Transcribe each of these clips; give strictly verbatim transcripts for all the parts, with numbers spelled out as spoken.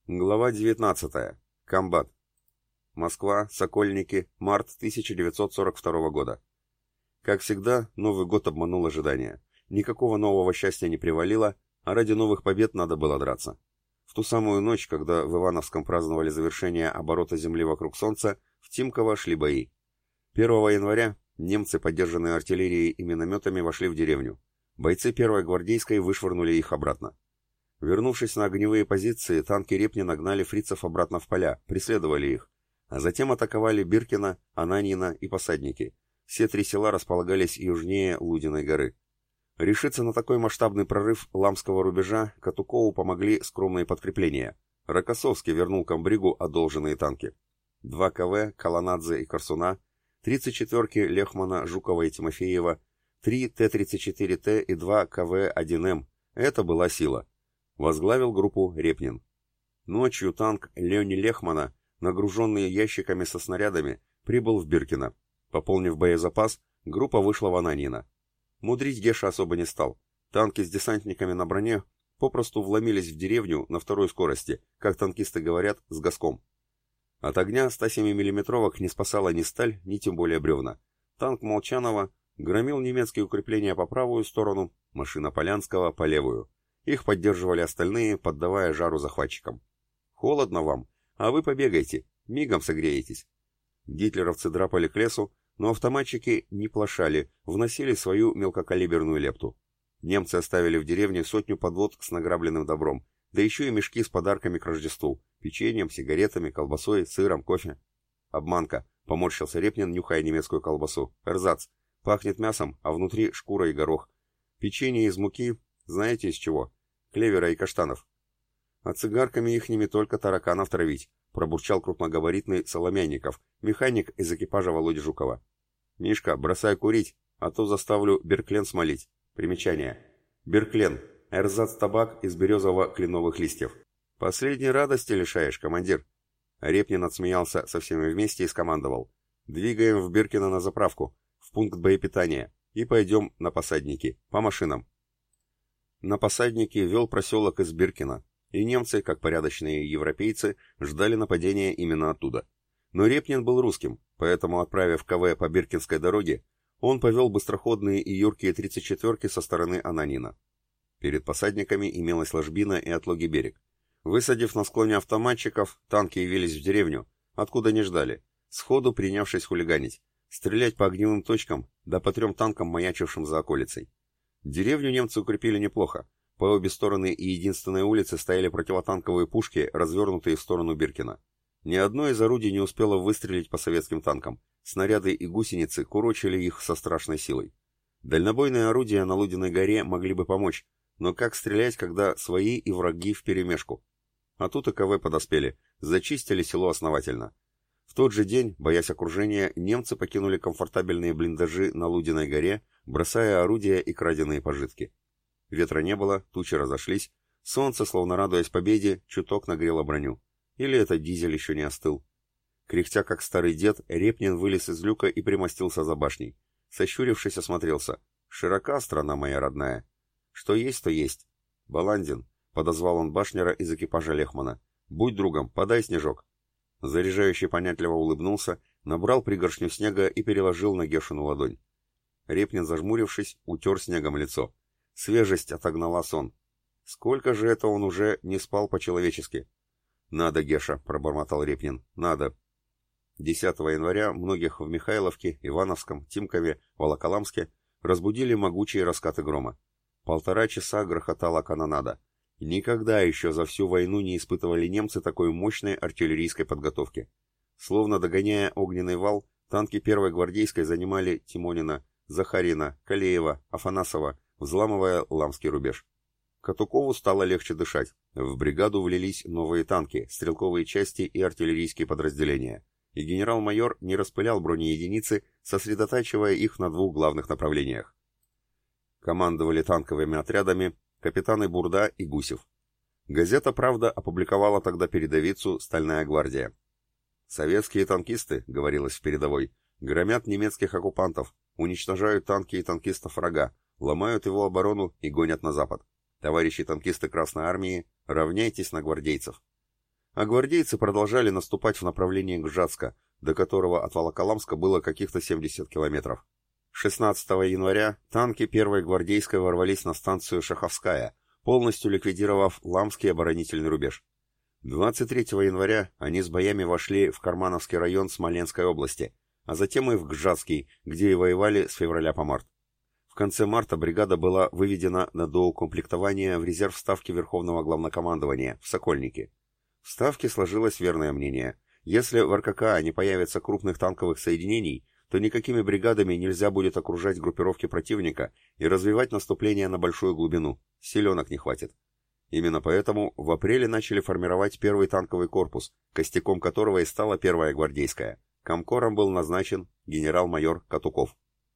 Глава девятнадцатая. Комбат. Москва, Сокольники, март тысяча девятьсот сорок второго года. Как всегда, Новый год обманул ожидания. Никакого нового счастья не привалило, а ради новых побед надо было драться. В ту самую ночь, когда в Ивановском праздновали завершение оборота Земли вокруг Солнца, в Тимково шли бои. первого января немцы, поддержанные артиллерией и минометами, вошли в деревню. Бойцы первой гвардейской вышвырнули их обратно. Вернувшись на огневые позиции, танки Репнина гнали фрицев обратно в поля, преследовали их, а затем атаковали Биркино, Ананьино и Посадники. Все три села располагались южнее Лудиной горы. Решиться на такой масштабный прорыв Ламского рубежа Катукову помогли скромные подкрепления. Рокоссовский вернул комбригу одолженные танки. Два КВ, Колонадзе и Корсуна, тридцать четверки Лехмана, Жукова и Тимофеева, три Т тридцать четыре Т и два КВ один М. Это была сила. Возглавил группу Репнин. Ночью танк Лени Лехмана, нагруженный ящиками со снарядами, прибыл в Биркино. Пополнив боезапас, группа вышла в Ананьино. Мудрить Геша особо не стал. Танки с десантниками на броне попросту вломились в деревню на второй скорости, как танкисты говорят, с газком. От огня ста семи миллиметровок не спасала ни сталь, ни тем более бревна. Танк Молчанова громил немецкие укрепления по правую сторону, машина Полянского по левую. Их поддерживали остальные, поддавая жару захватчикам. «Холодно вам, а вы побегайте, мигом согреетесь». Гитлеровцы драпали к лесу, но автоматчики не плашали, вносили свою мелкокалиберную лепту. Немцы оставили в деревне сотню подвод с награбленным добром, да еще и мешки с подарками к Рождеству, печеньем, сигаретами, колбасой, сыром, кофе. «Обманка», — поморщился Репнин, нюхая немецкую колбасу. «Эрзац. Пахнет мясом, а внутри шкура и горох. Печенье из муки, знаете из чего? Клевера и каштанов. А цигарками их не только тараканов травить», — пробурчал крупногабаритный Соломянников, механик из экипажа Володи Жукова. «Мишка, бросай курить, а то заставлю берклен смолить». Примечание. Берклен. Эрзац-табак из березово-кленовых листьев. «Последней радости лишаешь, командир». Репнин отсмеялся со всеми вместе и скомандовал. «Двигаем в Биркино на заправку, в пункт боепитания, и пойдем на Посадники, по машинам». На Посадники вел проселок из Биркина, и немцы, как порядочные европейцы, ждали нападения именно оттуда. Но Репнин был русским, поэтому, отправив КВ по Биркинской дороге, он повел быстроходные и юркие тридцать четверки со стороны Ананьино. Перед Посадниками имелась ложбина и отлогий берег. Высадив на склоне автоматчиков, танки явились в деревню, откуда не ждали, сходу принявшись хулиганить, стрелять по огневым точкам, да по трем танкам, маячившим за околицей. Деревню немцы укрепили неплохо. По обе стороны и единственной улице стояли противотанковые пушки, развернутые в сторону Биркина. Ни одно из орудий не успело выстрелить по советским танкам. Снаряды и гусеницы курочили их со страшной силой. Дальнобойные орудия на Лудиной горе могли бы помочь, но как стрелять, когда свои и враги вперемешку? А тут и КВ подоспели, зачистили село основательно. В тот же день, боясь окружения, немцы покинули комфортабельные блиндажи на Лудиной горе, бросая орудия и краденые пожитки. Ветра не было, тучи разошлись, солнце, словно радуясь победе, чуток нагрело броню. Или этот дизель еще не остыл. Кряхтя как старый дед, Репнин вылез из люка и примостился за башней. Сощурившись, осмотрелся. «Широка страна моя родная. Что есть, то есть. Баландин», — подозвал он башняра из экипажа Лехмана. «Будь другом, подай снежок». Заряжающий понятливо улыбнулся, набрал пригоршню снега и переложил на Гешину ладонь. Репнин, зажмурившись, утер снегом лицо. Свежесть отогнала сон. Сколько же это он уже не спал по-человечески? «Надо, Геша», — пробормотал Репнин, — «надо». десятого января многих в Михайловке, Ивановском, Тимкове, Волоколамске разбудили могучие раскаты грома. Полтора часа грохотала канонада. Никогда еще за всю войну не испытывали немцы такой мощной артиллерийской подготовки. Словно догоняя огненный вал, танки первой гвардейской занимали Тимонина, Захарина, Калеева, Афанасова, взламывая Ламский рубеж. Катукову стало легче дышать. В бригаду влились новые танки, стрелковые части и артиллерийские подразделения. И генерал-майор не распылял бронеединицы, сосредотачивая их на двух главных направлениях. Командовали танковыми отрядами капитаны Бурда и Гусев. Газета «Правда» опубликовала тогда передовицу «Стальная гвардия». «Советские танкисты», — говорилось в передовой, — «громят немецких оккупантов, уничтожают танки и танкистов врага, ломают его оборону и гонят на запад. Товарищи танкисты Красной Армии, равняйтесь на гвардейцев». а гвардейцы продолжали наступать в направлении Гжатска, до которого от Волоколамска было каких-то семьдесят километров. шестнадцатого января танки первой гвардейской ворвались на станцию Шаховская, полностью ликвидировав Ламский оборонительный рубеж. двадцать третьего января они с боями вошли в Кармановский район Смоленской области, а затем и в Гжатский, где и воевали с февраля по март. В конце марта бригада была выведена на доукомплектование в резерв Ставки Верховного Главнокомандования в Сокольники. В Ставке сложилось верное мнение: если в эр ка ка не появится крупных танковых соединений, то никакими бригадами нельзя будет окружать группировки противника и развивать наступление на большую глубину, силенок не хватит. Именно поэтому в апреле начали формировать первый танковый корпус, костяком которого и стала первая гвардейская. Комкором был назначен генерал-майор Катуков.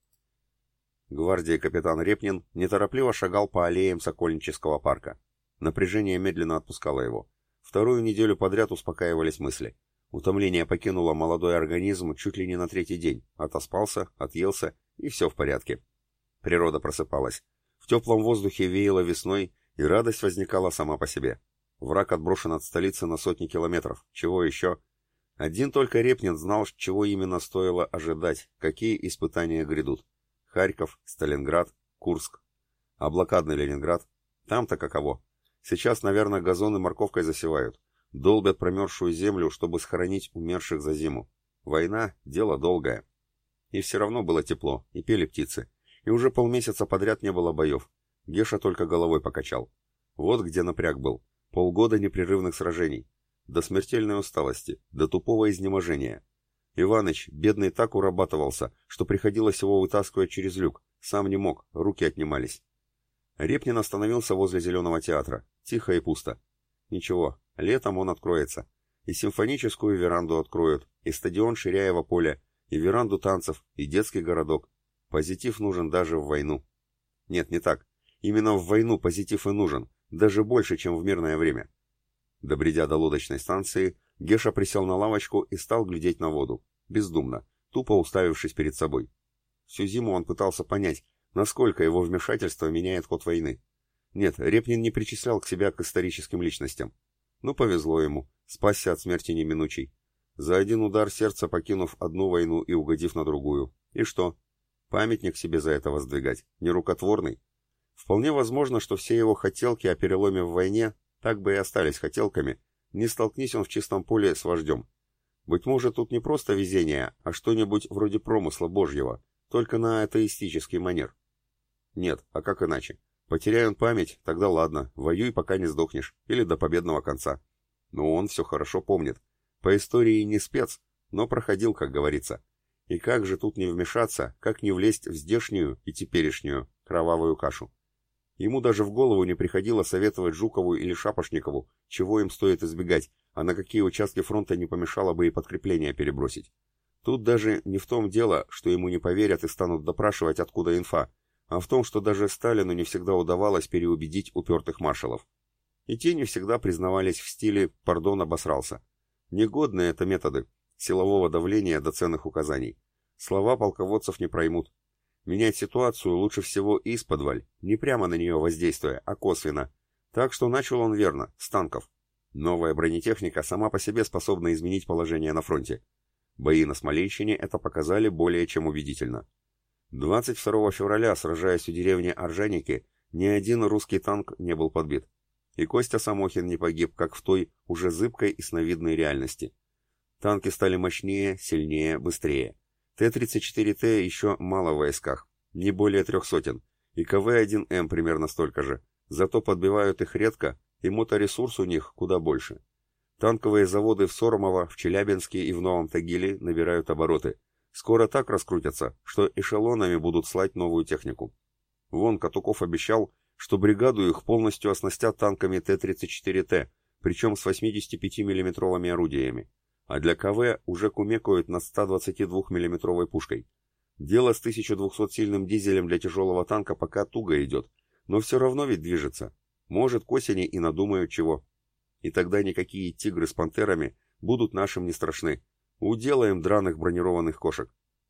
Гвардии капитан Репнин неторопливо шагал по аллеям Сокольнического парка. Напряжение медленно отпускало его. Вторую неделю подряд успокаивались мысли. Утомление покинуло молодой организм чуть ли не на третий день. Отоспался, отъелся, и все в порядке. Природа просыпалась. В теплом воздухе веяло весной, и радость возникала сама по себе. Враг отброшен от столицы на сотни километров. Чего еще? Один только Репнин знал, чего именно стоило ожидать, какие испытания грядут. Харьков, Сталинград, Курск. А блокадный Ленинград? Там-то каково? Сейчас, наверное, газоны морковкой засевают. Долбят промерзшую землю, чтобы схоронить умерших за зиму. Война — дело долгое. И все равно было тепло, и пели птицы. И уже полмесяца подряд не было боев. Геша только головой покачал. Вот где напряг был. Полгода непрерывных сражений. До смертельной усталости, до тупого изнеможения. Иваныч, бедный, так урабатывался, что приходилось его вытаскивать через люк. Сам не мог, руки отнимались. Репнин остановился возле Зеленого театра. Тихо и пусто. Ничего, летом он откроется. И симфоническую веранду откроют, и стадион Ширяево поле, и веранду танцев, и детский городок. Позитив нужен даже в войну. Нет, не так. Именно в войну позитив и нужен, даже больше, чем в мирное время. Добредя до лодочной станции, Геша присел на лавочку и стал глядеть на воду, бездумно, тупо уставившись перед собой. Всю зиму он пытался понять, насколько его вмешательство меняет ход войны. Нет, Репнин не причислял к себя к историческим личностям. Ну, повезло ему, спасся от смерти неминучей. За один удар сердца покинув одну войну и угодив на другую. И что? Памятник себе за это воздвигать, нерукотворный? Вполне возможно, что все его хотелки о переломе в войне так бы и остались хотелками, не столкнись он в чистом поле с вождем. Быть может, тут не просто везение, а что-нибудь вроде промысла Божьего, только на атеистический манер. Нет, а как иначе? Потеряй он память, тогда ладно, воюй, пока не сдохнешь, или до победного конца. Но он все хорошо помнит. По истории не спец, но проходил, как говорится. И как же тут не вмешаться, как не влезть в здешнюю и теперешнюю кровавую кашу? Ему даже в голову не приходило советовать Жукову или Шапошникову, чего им стоит избегать, а на какие участки фронта не помешало бы и подкрепление перебросить. Тут даже не в том дело, что ему не поверят и станут допрашивать, откуда инфа, а в том, что даже Сталину не всегда удавалось переубедить упертых маршалов. И те не всегда признавались в стиле «пардон, обосрался». Негодные это методы силового давления до ценных указаний. Слова полководцев не проймут. Менять ситуацию лучше всего исподволь, не прямо на нее воздействуя, а косвенно. Так что начал он верно, с танков. Новая бронетехника сама по себе способна изменить положение на фронте. Бои на Смоленщине это показали более чем убедительно. двадцать второго февраля, сражаясь у деревни Оржаники, ни один русский танк не был подбит. И Костя Самохин не погиб, как в той уже зыбкой и сновидной реальности. Танки стали мощнее, сильнее, быстрее. Т тридцать четыре Т еще мало в войсках, не более трех сотен, и К В один М примерно столько же, зато подбивают их редко, и моторесурс у них куда больше. Танковые заводы в Сормово, в Челябинске и в Новом Тагиле набирают обороты. Скоро так раскрутятся, что эшелонами будут слать новую технику. Вон Катуков обещал, что бригаду их полностью оснастят танками Т тридцать четыре Т, причем с восьмидесятипятимиллиметровыми орудиями. А для К В уже кумекают над ста двадцатидвухмиллиметровой пушкой. Дело с тысяча двухсотсильным дизелем для тяжелого танка пока туго идет, но все равно ведь движется. Может, к осени и надумают чего. И тогда никакие тигры с пантерами будут нашим не страшны. Уделаем драных бронированных кошек.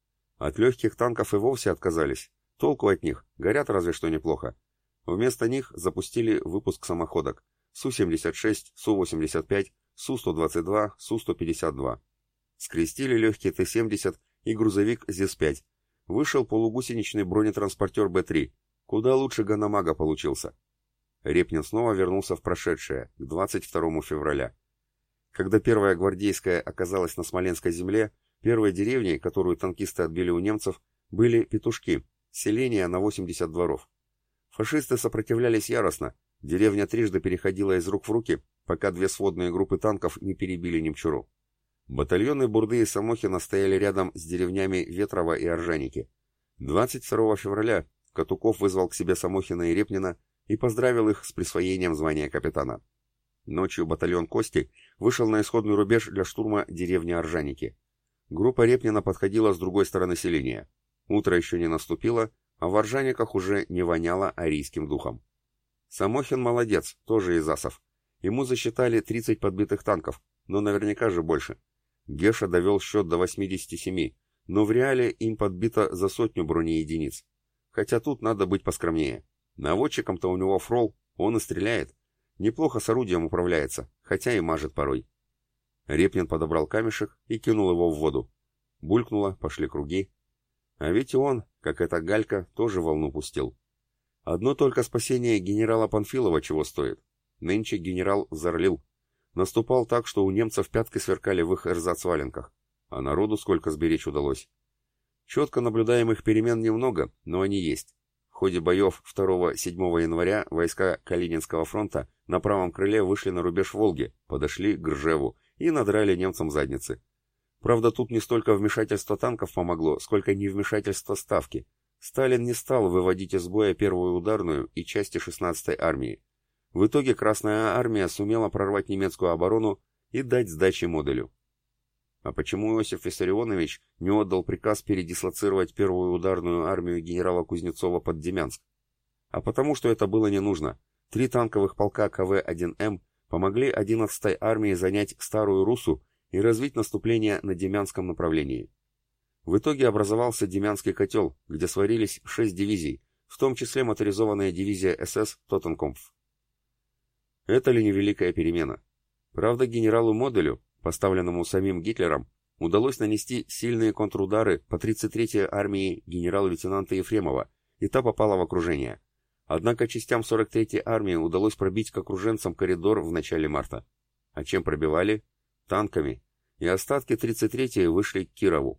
От легких танков и вовсе отказались. Толку от них, горят разве что неплохо. Вместо них запустили выпуск самоходок Су семьдесят шесть, Су восемьдесят пять, Су сто двадцать два, Су сто пятьдесят два. Скрестили легкий Т семьдесят и грузовик ЗИС пять. Вышел полугусеничный бронетранспортер Б три. Куда лучше Ганамага получился. Репнин снова вернулся в прошедшее, к двадцать второму февраля. Когда первая гвардейская оказалась на Смоленской земле, первой деревней, которую танкисты отбили у немцев, были Петушки, селение на восемьдесят дворов. Фашисты сопротивлялись яростно, деревня трижды переходила из рук в руки, пока две сводные группы танков не перебили Немчуру. Батальоны Бурды и Самохина стояли рядом с деревнями Ветрово и Оржаники. двадцать второго февраля Катуков вызвал к себе Самохина и Репнина и поздравил их с присвоением звания капитана. Ночью батальон Кости вышел на исходный рубеж для штурма деревни Оржаники. Группа Репнина подходила с другой стороны селения. Утро еще не наступило, а в Оржаниках уже не воняло арийским духом. Самохин молодец, тоже из асов. Ему засчитали тридцать подбитых танков, но наверняка же больше. Геша довел счет до восьмидесяти семи, но в реале им подбито за сотню бронеединиц. Хотя тут надо быть поскромнее. Наводчиком-то у него фрол, он и стреляет. Неплохо с орудием управляется, хотя и мажет порой. Репнин подобрал камешек и кинул его в воду. Булькнуло, пошли круги. А ведь и он, как эта галька, тоже волну пустил. Одно только спасение генерала Панфилова чего стоит. Нынче генерал зарлил. Наступал так, что у немцев пятки сверкали в их эрзац-валенках. А народу сколько сберечь удалось. Четко наблюдаемых перемен немного, но они есть. В ходе боев второго-седьмого января войска Калининского фронта на правом крыле вышли на рубеж Волги, подошли к Ржеву и надрали немцам задницы. Правда, тут не столько вмешательство танков помогло, сколько невмешательство Ставки. Сталин не стал выводить из боя первую ударную и части шестнадцатой армии. В итоге Красная армия сумела прорвать немецкую оборону и дать сдачи модулю. А почему Иосиф Виссарионович не отдал приказ передислоцировать первую ударную армию генерала Кузнецова под Демянск? А потому что это было не нужно. Три танковых полка К В один М помогли одиннадцатой армии занять Старую Руссу и развить наступление на Демянском направлении. В итоге образовался Демянский котел, где сварились шесть дивизий, в том числе моторизованная дивизия СС «Тоттенкомф». Это ли не великая перемена? Правда, генералу Моделю, поставленному самим Гитлером, удалось нанести сильные контрудары по тридцать третьей армии генерал-лейтенанта Ефремова, и та попала в окружение. Однако частям сорок третьей армии удалось пробить к окруженцам коридор в начале марта. А чем пробивали? Танками. И остатки тридцать третьей вышли к Кирову.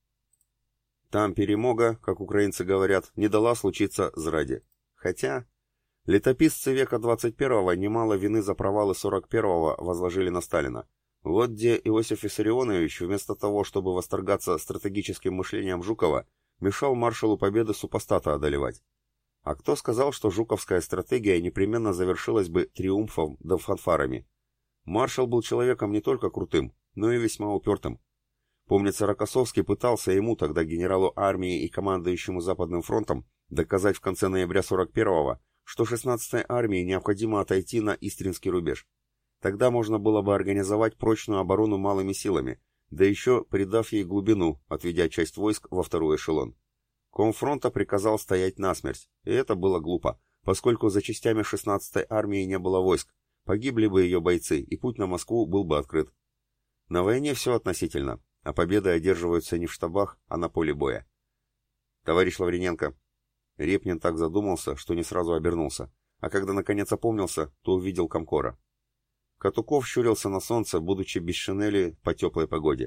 Там перемога, как украинцы говорят, не дала случиться зраде. Хотя летописцы века двадцать первого немало вины за провалы сорок первого возложили на Сталина. Вот где Иосиф Виссарионович, вместо того, чтобы восторгаться стратегическим мышлением Жукова, мешал маршалу Победы супостата одолевать. А кто сказал, что жуковская стратегия непременно завершилась бы триумфом да фанфарами? Маршал был человеком не только крутым, но и весьма упертым. Помнится, Рокоссовский пытался ему, тогда генералу армии и командующему Западным фронтом, доказать в конце ноября сорок первого, что шестнадцатой армии необходимо отойти на Истринский рубеж. Тогда можно было бы организовать прочную оборону малыми силами, да еще придав ей глубину, отведя часть войск во второй эшелон. Комфронта приказал стоять насмерть, и это было глупо, поскольку за частями шестнадцатой армии не было войск, погибли бы ее бойцы, и путь на Москву был бы открыт. На войне все относительно, а победы одерживаются не в штабах, а на поле боя. Товарищ Лавриненко. Репнин так задумался, что не сразу обернулся, а когда наконец опомнился, то увидел комкора. Катуков щурился на солнце, будучи без шинели по теплой погоде.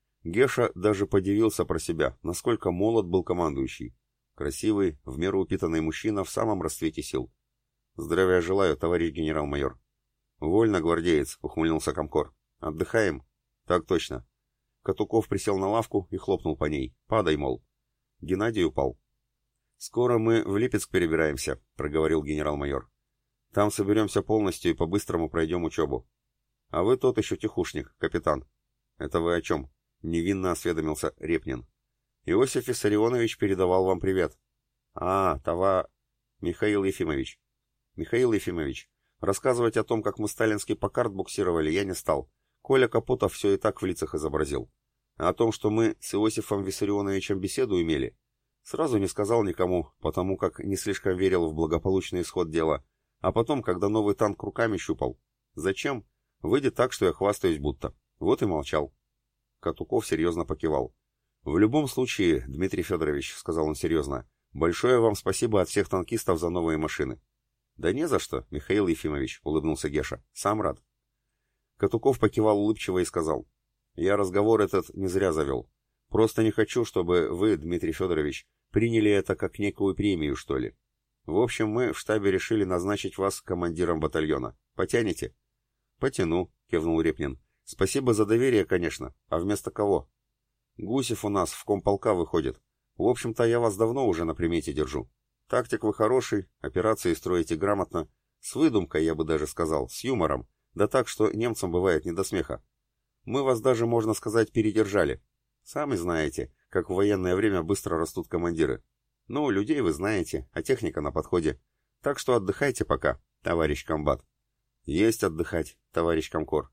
Геша даже подивился про себя, насколько молод был командующий. Красивый, в меру упитанный мужчина в самом расцвете сил. «Здравия желаю, товарищ генерал-майор». «Вольно, гвардеец», — ухмыльнулся комкор. «Отдыхаем?» «Так точно». Катуков присел на лавку и хлопнул по ней. «Падай, мол». Геннадий упал. «Скоро мы в Липецк перебираемся», — проговорил генерал-майор. «Там соберемся полностью и по-быстрому пройдем учебу. А вы тот еще тихушник, капитан». «Это вы о чем?» — невинно осведомился Репнин. «Иосиф Виссарионович передавал вам привет». «А, това... Михаил Ефимович». «Михаил Ефимович, рассказывать о том, как мы сталинский Паккарт буксировали, я не стал. Коля Капотов все и так в лицах изобразил. А о том, что мы с Иосифом Виссарионовичем беседу имели, сразу не сказал никому, потому как не слишком верил в благополучный исход дела. А потом, когда новый танк руками щупал. Зачем? Выйдет так, что я хвастаюсь будто. Вот и молчал. Катуков серьезно покивал. «В любом случае, Дмитрий Федорович», — сказал он серьезно, — «большое вам спасибо от всех танкистов за новые машины». «Да не за что, Михаил Ефимович», — улыбнулся Геша. «Сам рад». Катуков покивал улыбчиво и сказал: «Я разговор этот не зря завел. Просто не хочу, чтобы вы, Дмитрий Федорович, приняли это как некую премию, что ли. В общем, мы в штабе решили назначить вас командиром батальона. Потянете?» «Потяну», — кивнул Репнин. «Спасибо за доверие, конечно. А вместо кого?» «Гусев у нас в комполка выходит. В общем-то, я вас давно уже на примете держу. Тактик вы хороший, операции строите грамотно. С выдумкой, я бы даже сказал, с юмором. Да так, что немцам бывает не до смеха. Мы вас даже, можно сказать, передержали. Сами знаете, как в военное время быстро растут командиры. Ну, людей вы знаете, а техника на подходе. Так что отдыхайте пока, товарищ комбат». «Есть отдыхать, товарищ комкор».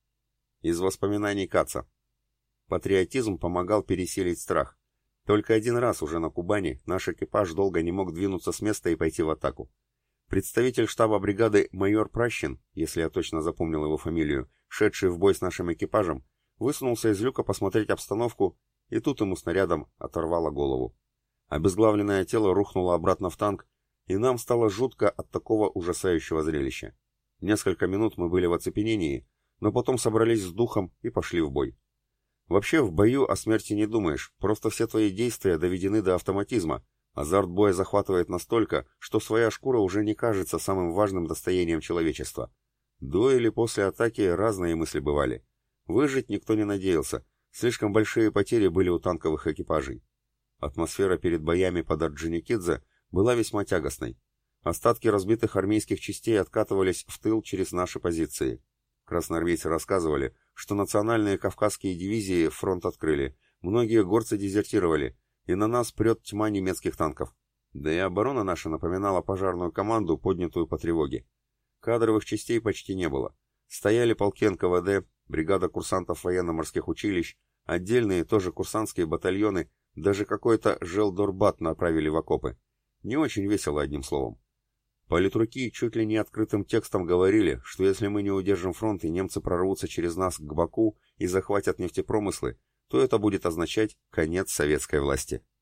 Из воспоминаний Каца. Патриотизм помогал пересилить страх. Только один раз уже на Кубани наш экипаж долго не мог двинуться с места и пойти в атаку. Представитель штаба бригады майор Пращин, если я точно запомнил его фамилию, шедший в бой с нашим экипажем, высунулся из люка посмотреть обстановку, и тут ему снарядом оторвало голову. Обезглавленное тело рухнуло обратно в танк, и нам стало жутко от такого ужасающего зрелища. Несколько минут мы были в оцепенении, но потом собрались с духом и пошли в бой. Вообще в бою о смерти не думаешь, просто все твои действия доведены до автоматизма. Азарт боя захватывает настолько, что своя шкура уже не кажется самым важным достоянием человечества. До или после атаки разные мысли бывали. Выжить никто не надеялся, слишком большие потери были у танковых экипажей. Атмосфера перед боями под Орджоникидзе была весьма тягостной. Остатки разбитых армейских частей откатывались в тыл через наши позиции. Красноармейцы рассказывали, что национальные кавказские дивизии фронт открыли, многие горцы дезертировали, и на нас прет тьма немецких танков. Да и оборона наша напоминала пожарную команду, поднятую по тревоге. Кадровых частей почти не было. Стояли полки эн ка вэ дэ, бригада курсантов военно-морских училищ, отдельные тоже курсантские батальоны, даже какой-то желдорбат направили в окопы. Не очень весело, одним словом. Политруки чуть ли не открытым текстом говорили, что если мы не удержим фронт и немцы прорвутся через нас к Баку и захватят нефтепромыслы, то это будет означать конец советской власти.